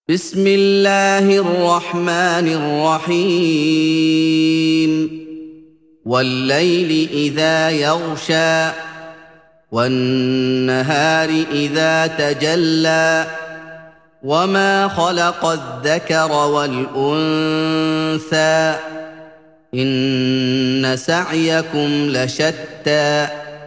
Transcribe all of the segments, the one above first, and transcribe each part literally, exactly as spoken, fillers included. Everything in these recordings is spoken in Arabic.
بسم الله الرحمن الرحيم والليل إذا يغشى والنهار إذا تجلى وما خلق الذكر والأنثى إن سعيكم لشتى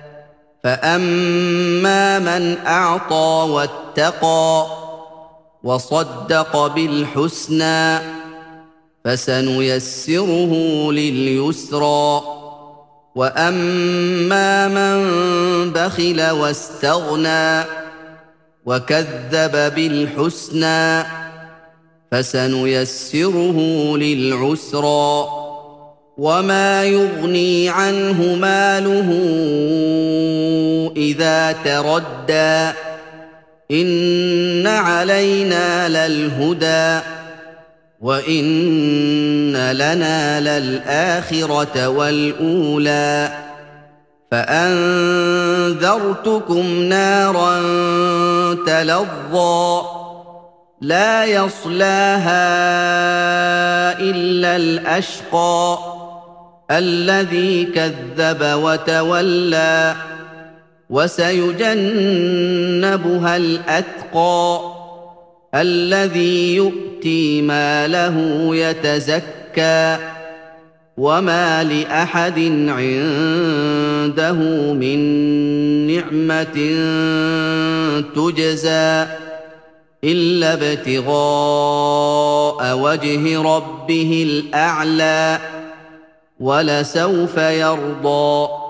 فأما من أعطى واتقى وصدق بالحسنى فسنيسره لليسرى وأما من بخل واستغنى وكذب بالحسنى فسنيسره للعسرى وما يغني عنه ماله إذا تردى إن علينا للهدى وإن لنا للآخرة والأولى فأنذرتكم نارا تلظى لا يصلاها إلا الأشقى الذي كذب وتولى وسيجنبها الأتقى الذي يؤتي ماله يتزكى وما لأحد عنده من نعمة تجزى إلا ابتغاء وجه ربه الأعلى ولسوف يرضى